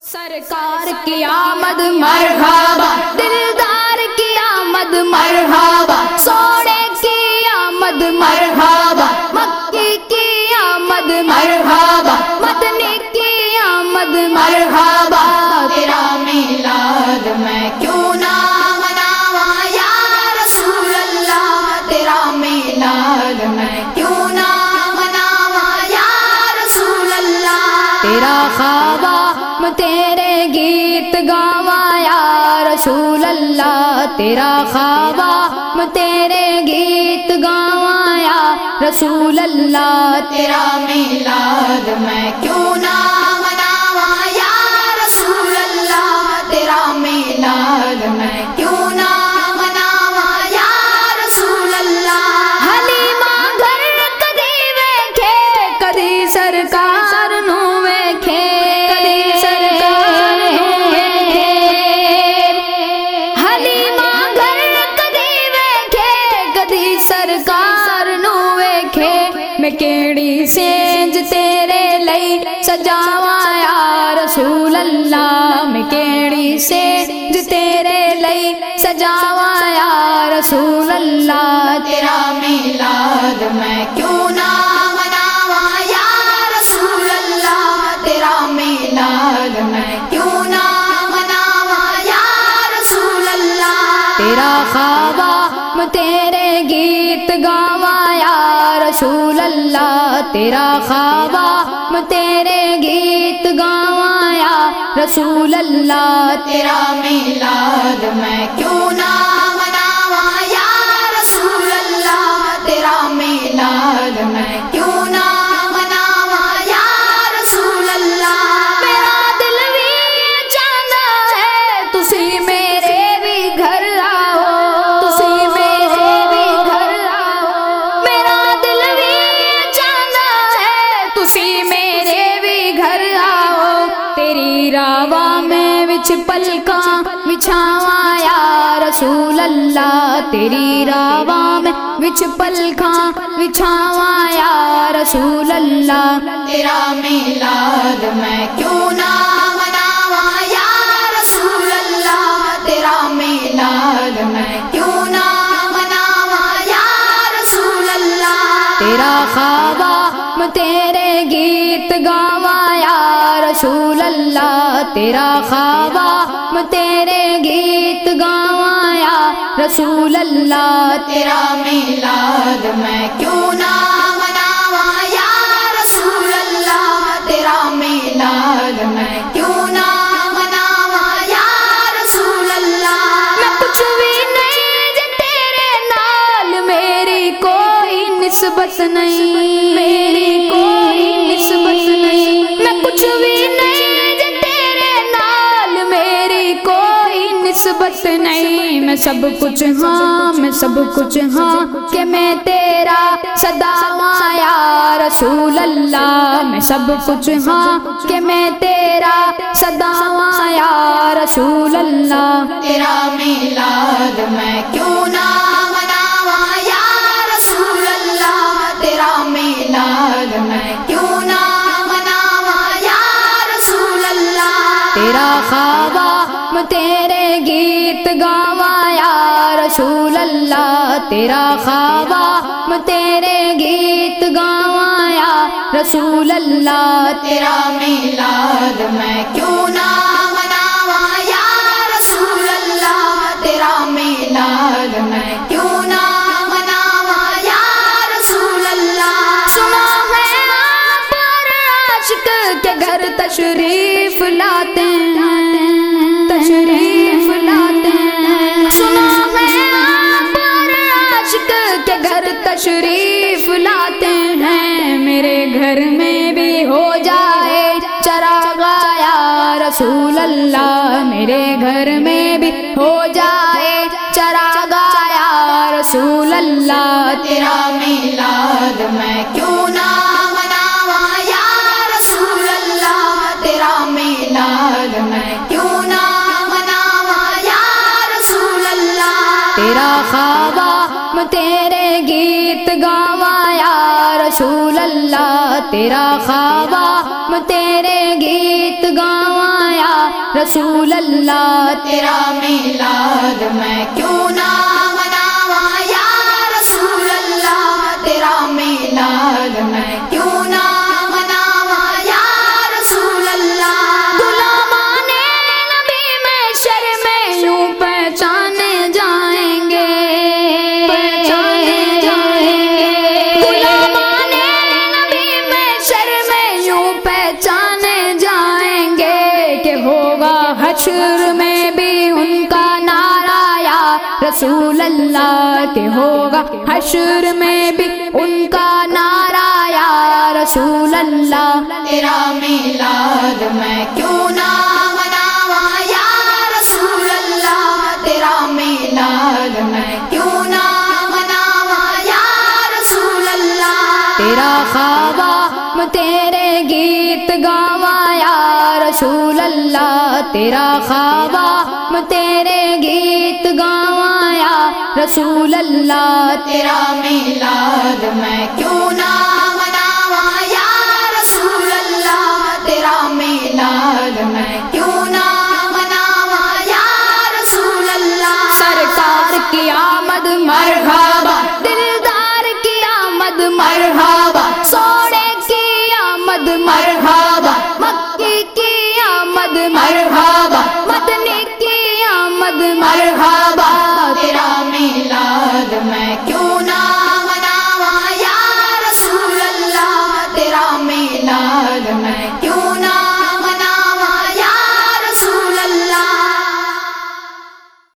سرکار کی آمد مرحبا، دلدار کی آمد مرحبا، سونے کی آمد مرحبا، مکی کی آمد مرحبا، مدنی کی آمد مرحبا۔ تیرا میلاد میں کیوں نہ مناواں یا رسول اللہ، تیرا میلاد میں کیوں نہ مناواں یا رسول اللہ۔ تیرا خوابہ تیرے گیت گاواں یا رسول اللہ، تیرا خوابہ تیرے گیت گاواں یا رسول اللہ۔ تیرا میلاد میں کیوں نہ مناواں یا رسول اللہ، تیرا میلاد میں کیوں نہ مناواں یا رسول اللہ۔ حلیمہ گھر کدی ویکھے کدی سرکار نو ویکھے، میں کیڑی سینج تیرے لئی سجاواں یا رسول اللہ، میں کیڑی سینج تیرے لئی سجاواں یا رسول اللہ۔ تیرا میلاد میں کیوں نہ مناواں یا رسول اللہ، تیرا میلاد میں کیوں نہ مناواں یا رسول اللہ۔ تیرا خوابہ تیرے گیت گاواں یا رسول اللہ، تیرا خوابہ تیرے گیت گاواں یا رسول اللہ۔ تیرا میلاد میں کیوں نہ مناواں یا رسول اللہ، تیرا میلاد میں کیوں نہ مناواں یا رسول اللہ۔ میرا دل بھی چاہتا ہے تسی میرے بھی گھر آؤ، تسی میرے بھی گھر آؤ، میرا دل بھی چاہتا ہے تسی میرے بھی گھر آؤ۔ تیری راواں میں وچ پلکاں بچھاواں یا رسول اللہ، تیری راواں میں وچ پلکاں بچھاواں یا رسول اللہ۔ تیرا میلاد میں کیوں نہ مناواں یا رسول اللہ، تیرا میلاد میں کیوں نہ مناواں یا رسول اللہ۔ تیرا خوابہ تیرے گیت گاواں یا رسول اللہ، تیرا خوابہ تیرے گیت گاواں یا رسول اللہ۔ تیرا میلاد میں کیوں نہ مناواں یا رسول اللہ، تیرا میلاد میں کیوں نہ مناواں یا رسول اللہ۔ میں کچھ بھی نہیں جے تیرے نال، میری کوئی نسبت نہیں، میری کوئی نسبت نہیں۔ میں کچھ بھی نہیں جے تیرے نال، میری کوئی نسبت نہیں۔ میں سب کچھ ہاں، میں سب کچھ ہاں کہ میں تیرا صداواں یا رسول اللہ، میں سب کچھ ہاں کہ میں تیرا صداواں یا رسول اللہ۔ تیرا میلاد میں کیوں نہ مناواں یا رسول اللہ، تیرا میلاد میں کیوں نہ مناواں یا رسول اللہ۔ تیرا خوابہ تیرے گیت گاواں یا رسول اللہ، تیرا خوابہ تیرے گیت گاواں یا رسول اللہ۔ تیرا میلاد میں کیوں نہ مناواں یا رسول اللہ، تیرا میلاد میں کیوں نہ مناواں یا رسول اللہ۔ سنا ہے آپ اور عاشق کے گھر تشریف لاتے ہیں، تشریف لاتے ہیں۔ سنا ہے آپ اور عاشق کے گھر تشریف لاتے ہیں، میرے گھر میں بھی ہو جائے چراغ یا رسول اللہ، میرے گھر میں بھی ہو جائے چراغ یا رسول اللہ۔ تیرا میلاد میں کیوں نہ مناواں یا رسول اللہ، تیرا میلاد میں کیوں نہ مناواں یا رسول اللہ۔ تیرا خوابہ تیرے گیت گاواں یا رسول اللہ، تیرا خوابہ تیرے گیت گاواں یا رسول اللہ تیرا میلاد میں کیوں نہ مناواں یا رسول اللہ، تیرا میلاد میں کیوں نہ مناواں یا رسول اللہ۔ غلامان نبی میں شر میں یوں پہچانے جائیں گے، پہچانے جائیں گے۔ غلامان نبی میں شر میں یوں پہچانے جائیں گے کہ ہوگا حشر میں بھی ان کا نعرہ یا رسول اللہ، کہ ہوگا حشر میں بھی ان کا نعرہ یا رسول اللہ۔ تیرا میلاد میں کیوں نہ مناواں یا رسول اللہ، تیرا میلاد میں کیوں نہ مناواں یا رسول اللہ۔ تیرا خواب تیرے گیت گاواں یا رسول اللہ، تیرا خواب تیرے گیت گاواں یا رسول اللہ۔ تیرا میلاد میں کیوں نہ مناواں یا رسول اللہ، تیرا میلاد میں کیوں نہ مناواں یا رسول اللہ۔ سرکار کی آمد مرحبا، دلدار کی آمد مرحبا، سونے کی آمد مرحبا، مکی کی آمد مرحبا، مدنی کی آمد مرحبا۔ تیرا میلاد میں کیوں